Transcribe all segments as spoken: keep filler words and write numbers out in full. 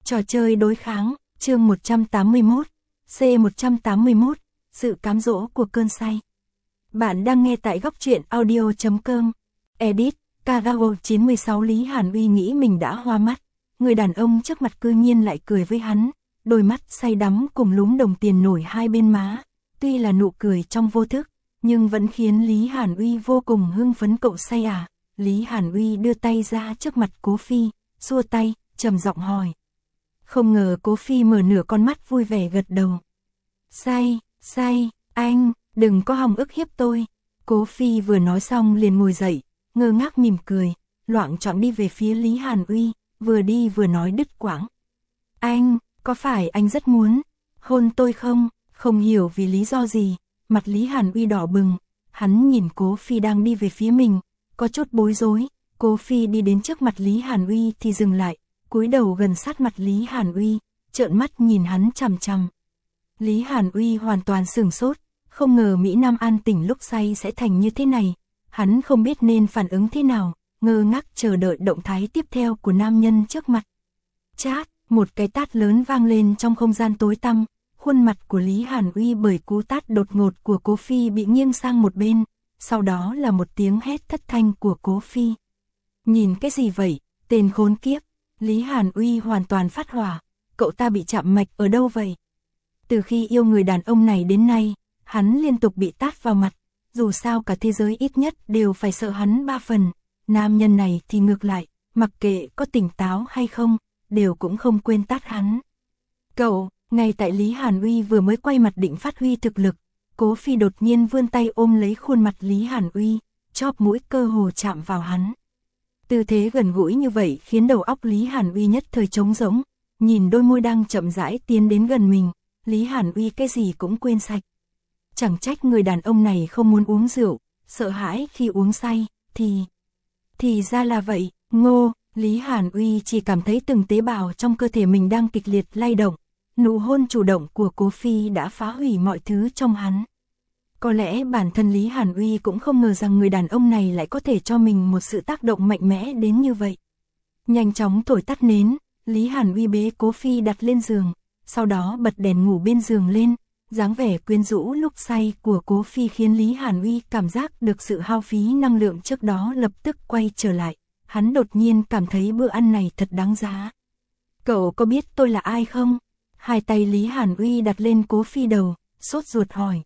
Trò chơi đối kháng, chương một trăm tám mươi mốt, C một trăm tám mươi mốt, sự cám dỗ của cơn say. Bạn đang nghe tại góc truyện audio chấm com. Edit, Karago chín mươi sáu. Lý Hàn Uy nghĩ mình đã hoa mắt. Người đàn ông trước mặt cư nhiên lại cười với hắn, đôi mắt say đắm cùng lúm đồng tiền nổi hai bên má. Tuy là nụ cười trong vô thức, nhưng vẫn khiến Lý Hàn Uy vô cùng hưng phấn. Cậu say à? Lý Hàn Uy đưa tay ra trước mặt Cố Phi, xua tay, trầm giọng hỏi. Không ngờ Cố Phi mở nửa con mắt vui vẻ gật đầu. Say, say, anh, đừng có hòng ức hiếp tôi. Cố Phi vừa nói xong liền ngồi dậy, ngơ ngác mỉm cười, loạng choạng đi về phía Lý Hàn Uy, vừa đi vừa nói đứt quãng. Anh, có phải anh rất muốn hôn tôi không? Không hiểu vì lý do gì, mặt Lý Hàn Uy đỏ bừng, hắn nhìn Cố Phi đang đi về phía mình, có chút bối rối. Cố Phi đi đến trước mặt Lý Hàn Uy thì dừng lại, cúi đầu gần sát mặt Lý Hàn Uy, trợn mắt nhìn hắn chằm chằm. Lý Hàn Uy hoàn toàn sửng sốt, không ngờ Mỹ Nam an tỉnh lúc say sẽ thành như thế này. Hắn không biết nên phản ứng thế nào, ngơ ngác chờ đợi động thái tiếp theo của nam nhân trước mặt. Chát, một cái tát lớn vang lên trong không gian tối tăm, khuôn mặt của Lý Hàn Uy bởi cú tát đột ngột của Cố Phi bị nghiêng sang một bên, sau đó là một tiếng hét thất thanh của Cố Phi. Nhìn cái gì vậy, tên khốn kiếp? Lý Hàn Uy hoàn toàn phát hỏa, cậu ta bị chạm mạch ở đâu vậy? Từ khi yêu người đàn ông này đến nay, hắn liên tục bị tát vào mặt, dù sao cả thế giới ít nhất đều phải sợ hắn ba phần. Nam nhân này thì ngược lại, mặc kệ có tỉnh táo hay không, đều cũng không quên tát hắn. Cậu, ngay tại Lý Hàn Uy vừa mới quay mặt định phát huy thực lực, Cố Phi đột nhiên vươn tay ôm lấy khuôn mặt Lý Hàn Uy, chóp mũi cơ hồ chạm vào hắn. Tư thế gần gũi như vậy khiến đầu óc Lý Hàn Uy nhất thời trống rỗng, nhìn đôi môi đang chậm rãi tiến đến gần mình, Lý Hàn Uy cái gì cũng quên sạch. Chẳng trách người đàn ông này không muốn uống rượu, sợ hãi khi uống say, thì... Thì ra là vậy, ngô, Lý Hàn Uy chỉ cảm thấy từng tế bào trong cơ thể mình đang kịch liệt lay động, nụ hôn chủ động của Cố Phi đã phá hủy mọi thứ trong hắn. Có lẽ bản thân Lý Hàn Uy cũng không ngờ rằng người đàn ông này lại có thể cho mình một sự tác động mạnh mẽ đến như vậy. Nhanh chóng thổi tắt nến, Lý Hàn Uy bế Cố Phi đặt lên giường, sau đó bật đèn ngủ bên giường lên, dáng vẻ quyến rũ lúc say của Cố Phi khiến Lý Hàn Uy cảm giác được sự hao phí năng lượng trước đó lập tức quay trở lại, hắn đột nhiên cảm thấy bữa ăn này thật đáng giá. Cậu có biết tôi là ai không? Hai tay Lý Hàn Uy đặt lên Cố Phi đầu, sốt ruột hỏi.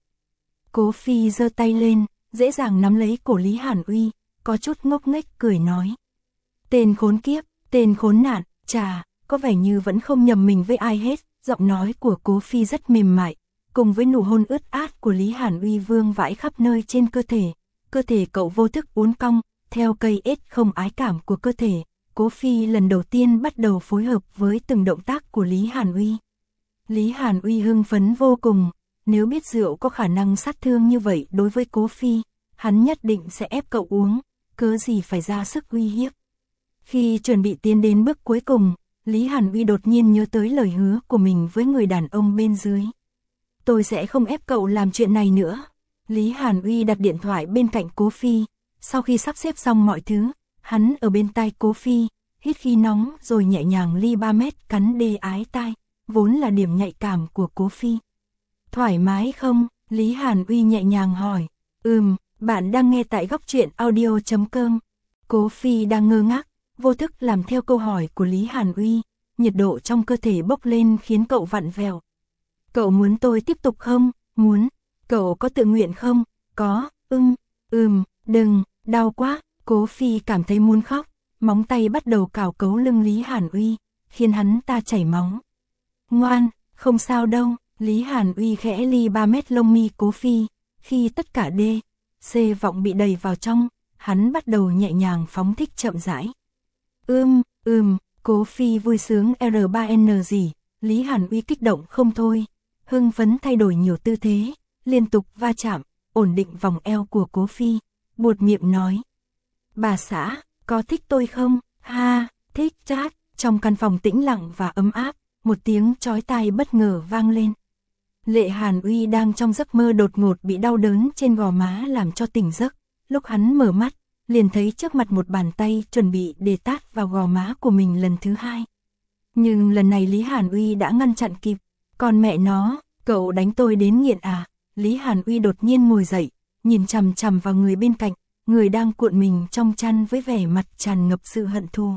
Cố Phi giơ tay lên, dễ dàng nắm lấy cổ Lý Hàn Uy, có chút ngốc nghếch cười nói. Tên khốn kiếp, tên khốn nạn, chà, có vẻ như vẫn không nhầm mình với ai hết. Giọng nói của Cố Phi rất mềm mại, cùng với nụ hôn ướt át của Lý Hàn Uy vương vãi khắp nơi trên cơ thể. Cơ thể cậu vô thức uốn cong, theo cây ếch không ái cảm của cơ thể. Cố Phi lần đầu tiên bắt đầu phối hợp với từng động tác của Lý Hàn Uy. Lý Hàn Uy hưng phấn vô cùng, nếu biết rượu có khả năng sát thương như vậy đối với Cố Phi, hắn nhất định sẽ ép cậu uống, cớ gì phải ra sức uy hiếp. Khi chuẩn bị tiến đến bước cuối cùng, Lý Hàn Uy đột nhiên nhớ tới lời hứa của mình với người đàn ông bên dưới. Tôi sẽ không ép cậu làm chuyện này nữa. Lý Hàn Uy đặt điện thoại bên cạnh Cố Phi, sau khi sắp xếp xong mọi thứ, hắn ở bên tai Cố Phi, hít khí nóng rồi nhẹ nhàng ly ba mét cắn đê ái tai, vốn là điểm nhạy cảm của Cố Phi. Thoải mái không? Lý Hàn Uy nhẹ nhàng hỏi. Ừm, bạn đang nghe tại góc truyện audio chấm com. Cố Phi đang ngơ ngác, vô thức làm theo câu hỏi của Lý Hàn Uy, nhiệt độ trong cơ thể bốc lên khiến cậu vặn vẹo. Cậu muốn tôi tiếp tục không? Muốn. Cậu có tự nguyện không? Có, ưng, ừm, đừng, đau quá. Cố Phi cảm thấy muốn khóc, móng tay bắt đầu cào cấu lưng Lý Hàn Uy, khiến hắn ta chảy máu. Ngoan, không sao đâu. Lý Hàn Uy khẽ ly ba mét lông mi Cố Phi, khi tất cả D, C vọng bị đẩy vào trong, hắn bắt đầu nhẹ nhàng phóng thích chậm rãi. Ưm, ừm, Cố Phi vui sướng R ba N gì, Lý Hàn Uy kích động không thôi, hưng phấn thay đổi nhiều tư thế, liên tục va chạm, ổn định vòng eo của Cố Phi, buột miệng nói. Bà xã, có thích tôi không? Ha, thích chát. Trong căn phòng tĩnh lặng và ấm áp, một tiếng chói tai bất ngờ vang lên. Lệ Hàn Uy đang trong giấc mơ đột ngột bị đau đớn trên gò má làm cho tỉnh giấc, lúc hắn mở mắt, liền thấy trước mặt một bàn tay chuẩn bị để tát vào gò má của mình lần thứ hai. Nhưng lần này Lý Hàn Uy đã ngăn chặn kịp. Còn mẹ nó, cậu đánh tôi đến nghiện à? Lý Hàn Uy đột nhiên ngồi dậy, nhìn chằm chằm vào người bên cạnh, người đang cuộn mình trong chăn với vẻ mặt tràn ngập sự hận thù.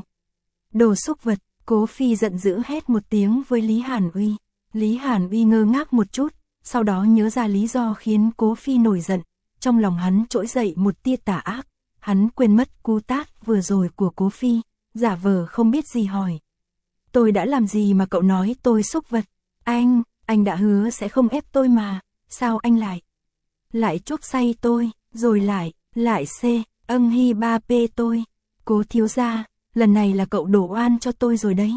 Đồ xúc vật, Cố Phi giận dữ hét một tiếng với Lý Hàn Uy. Lý Hàn Uy ngơ ngác một chút, sau đó nhớ ra lý do khiến Cố Phi nổi giận, trong lòng hắn trỗi dậy một tia tà ác, hắn quên mất cú tát vừa rồi của Cố Phi, giả vờ không biết gì hỏi. Tôi đã làm gì mà cậu nói tôi xúc vật? Anh, anh đã hứa sẽ không ép tôi mà, sao anh lại? Lại chuốc say tôi, rồi lại, lại xê, âng hi ba pê tôi. Cố thiếu gia, lần này là cậu đổ oan cho tôi rồi đấy.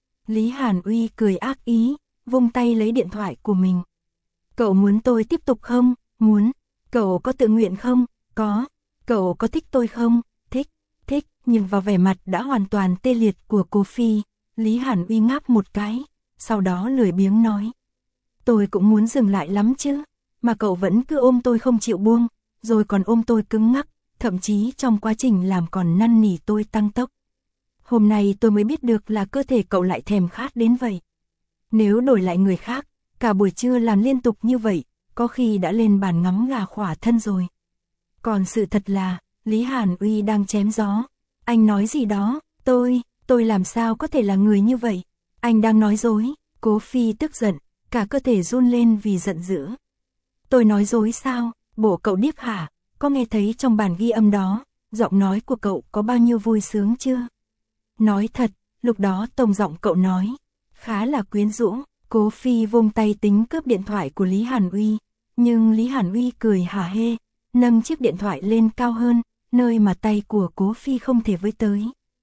Lý Hàn Uy cười ác ý, vung tay lấy điện thoại của mình. Cậu muốn tôi tiếp tục không? Muốn. Cậu có tự nguyện không? Có. Cậu có thích tôi không? Thích, thích. Nhìn vào vẻ mặt đã hoàn toàn tê liệt của Cố Phi, Lý Hàn Uy ngáp một cái, sau đó lười biếng nói. Tôi cũng muốn dừng lại lắm chứ, mà cậu vẫn cứ ôm tôi không chịu buông, rồi còn ôm tôi cứng ngắc, thậm chí trong quá trình làm còn năn nỉ tôi tăng tốc. Hôm nay tôi mới biết được là cơ thể cậu lại thèm khát đến vậy. Nếu đổi lại người khác, cả buổi trưa làm liên tục như vậy, có khi đã lên bàn ngắm gà khỏa thân rồi. Còn sự thật là, Lý Hàn Uy đang chém gió. Anh nói gì đó, tôi, tôi làm sao có thể là người như vậy? Anh đang nói dối. Cố Phi tức giận, cả cơ thể run lên vì giận dữ. Tôi nói dối sao? Bộ cậu điếc hả? Có nghe thấy trong bản ghi âm đó, giọng nói của cậu có bao nhiêu vui sướng chưa? Nói thật, lúc đó tông giọng cậu nói, khá là quyến rũ. Cố Phi vung tay tính cướp điện thoại của Lý Hàn Uy, nhưng Lý Hàn Uy cười hả hê, nâng chiếc điện thoại lên cao hơn, nơi mà tay của Cố Phi không thể với tới.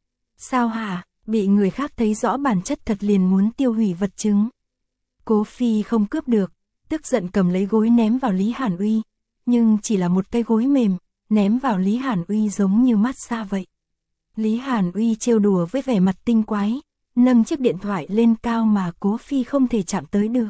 Sao hả? Bị người khác thấy rõ bản chất thật liền muốn tiêu hủy vật chứng. Cố Phi không cướp được, tức giận cầm lấy gối ném vào Lý Hàn Uy, nhưng chỉ là một cái gối mềm, ném vào Lý Hàn Uy giống như mát xa vậy. Lý Hàn Uy trêu đùa với vẻ mặt tinh quái, nâng chiếc điện thoại lên cao mà Cố Phi không thể chạm tới được.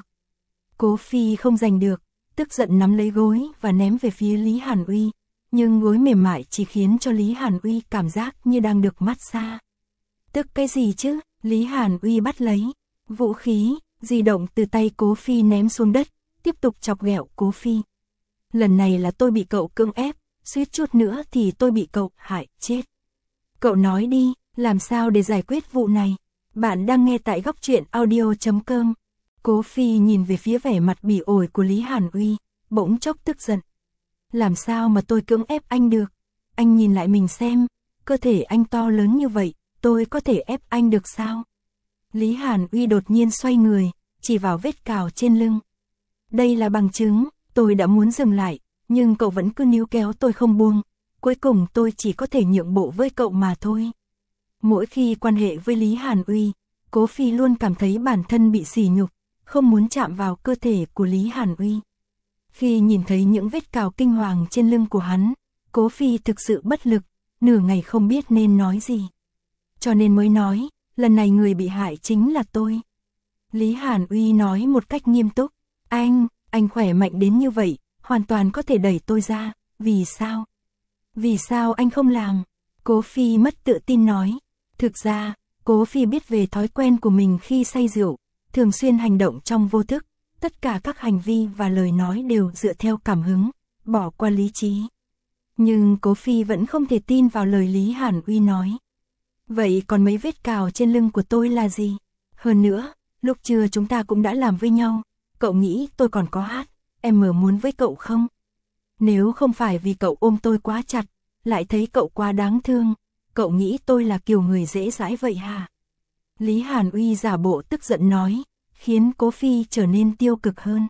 Cố Phi không giành được, tức giận nắm lấy gối và ném về phía Lý Hàn Uy, nhưng gối mềm mại chỉ khiến cho Lý Hàn Uy cảm giác như đang được mát xa. Tức cái gì chứ? Lý Hàn Uy bắt lấy vũ khí di động từ tay Cố Phi ném xuống đất, tiếp tục chọc ghẹo Cố Phi. Lần này là tôi bị cậu cưỡng ép, suýt chút nữa thì tôi bị cậu hại chết. Cậu nói đi, làm sao để giải quyết vụ này? Bạn đang nghe tại góc truyện audio chấm com. Cố Phi nhìn về phía vẻ mặt bỉ ổi của Lý Hàn Uy, bỗng chốc tức giận. Làm sao mà tôi cưỡng ép anh được? Anh nhìn lại mình xem, cơ thể anh to lớn như vậy, tôi có thể ép anh được sao? Lý Hàn Uy đột nhiên xoay người, chỉ vào vết cào trên lưng. Đây là bằng chứng, tôi đã muốn dừng lại, nhưng cậu vẫn cứ níu kéo tôi không buông. Cuối cùng tôi chỉ có thể nhượng bộ với cậu mà thôi. Mỗi khi quan hệ với Lý Hàn Uy, Cố Phi luôn cảm thấy bản thân bị sỉ nhục, không muốn chạm vào cơ thể của Lý Hàn Uy. Khi nhìn thấy những vết cào kinh hoàng trên lưng của hắn, Cố Phi thực sự bất lực, nửa ngày không biết nên nói gì. Cho nên mới nói, lần này người bị hại chính là tôi. Lý Hàn Uy nói một cách nghiêm túc, anh, anh khỏe mạnh đến như vậy, hoàn toàn có thể đẩy tôi ra, vì sao? Vì sao anh không làm? Cố Phi mất tự tin nói. Thực ra, Cố Phi biết về thói quen của mình khi say rượu, thường xuyên hành động trong vô thức, tất cả các hành vi và lời nói đều dựa theo cảm hứng, bỏ qua lý trí. Nhưng Cố Phi vẫn không thể tin vào lời Lý Hàn Uy nói. Vậy còn mấy vết cào trên lưng của tôi là gì? Hơn nữa, lúc trưa chúng ta cũng đã làm với nhau, cậu nghĩ tôi còn có hát, em mở muốn với cậu không? Nếu không phải vì cậu ôm tôi quá chặt, lại thấy cậu quá đáng thương, cậu nghĩ tôi là kiểu người dễ dãi vậy hả? Lý Hàn Uy giả bộ tức giận nói, khiến Cố Phi trở nên tiêu cực hơn.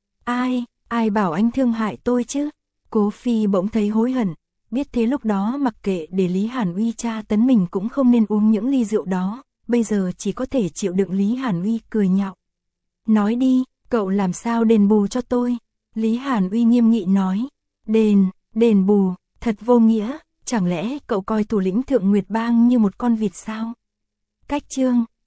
Ai, ai bảo anh thương hại tôi chứ? Cố Phi bỗng thấy hối hận, biết thế lúc đó mặc kệ để Lý Hàn Uy tra tấn mình cũng không nên uống những ly rượu đó, bây giờ chỉ có thể chịu đựng Lý Hàn Uy cười nhạo. Nói đi, cậu làm sao đền bù cho tôi? Lý Hàn Uy nghiêm nghị nói, đền, đền bù, thật vô nghĩa, chẳng lẽ cậu coi thủ lĩnh Thượng Nguyệt Bang như một con vịt sao? Cách chương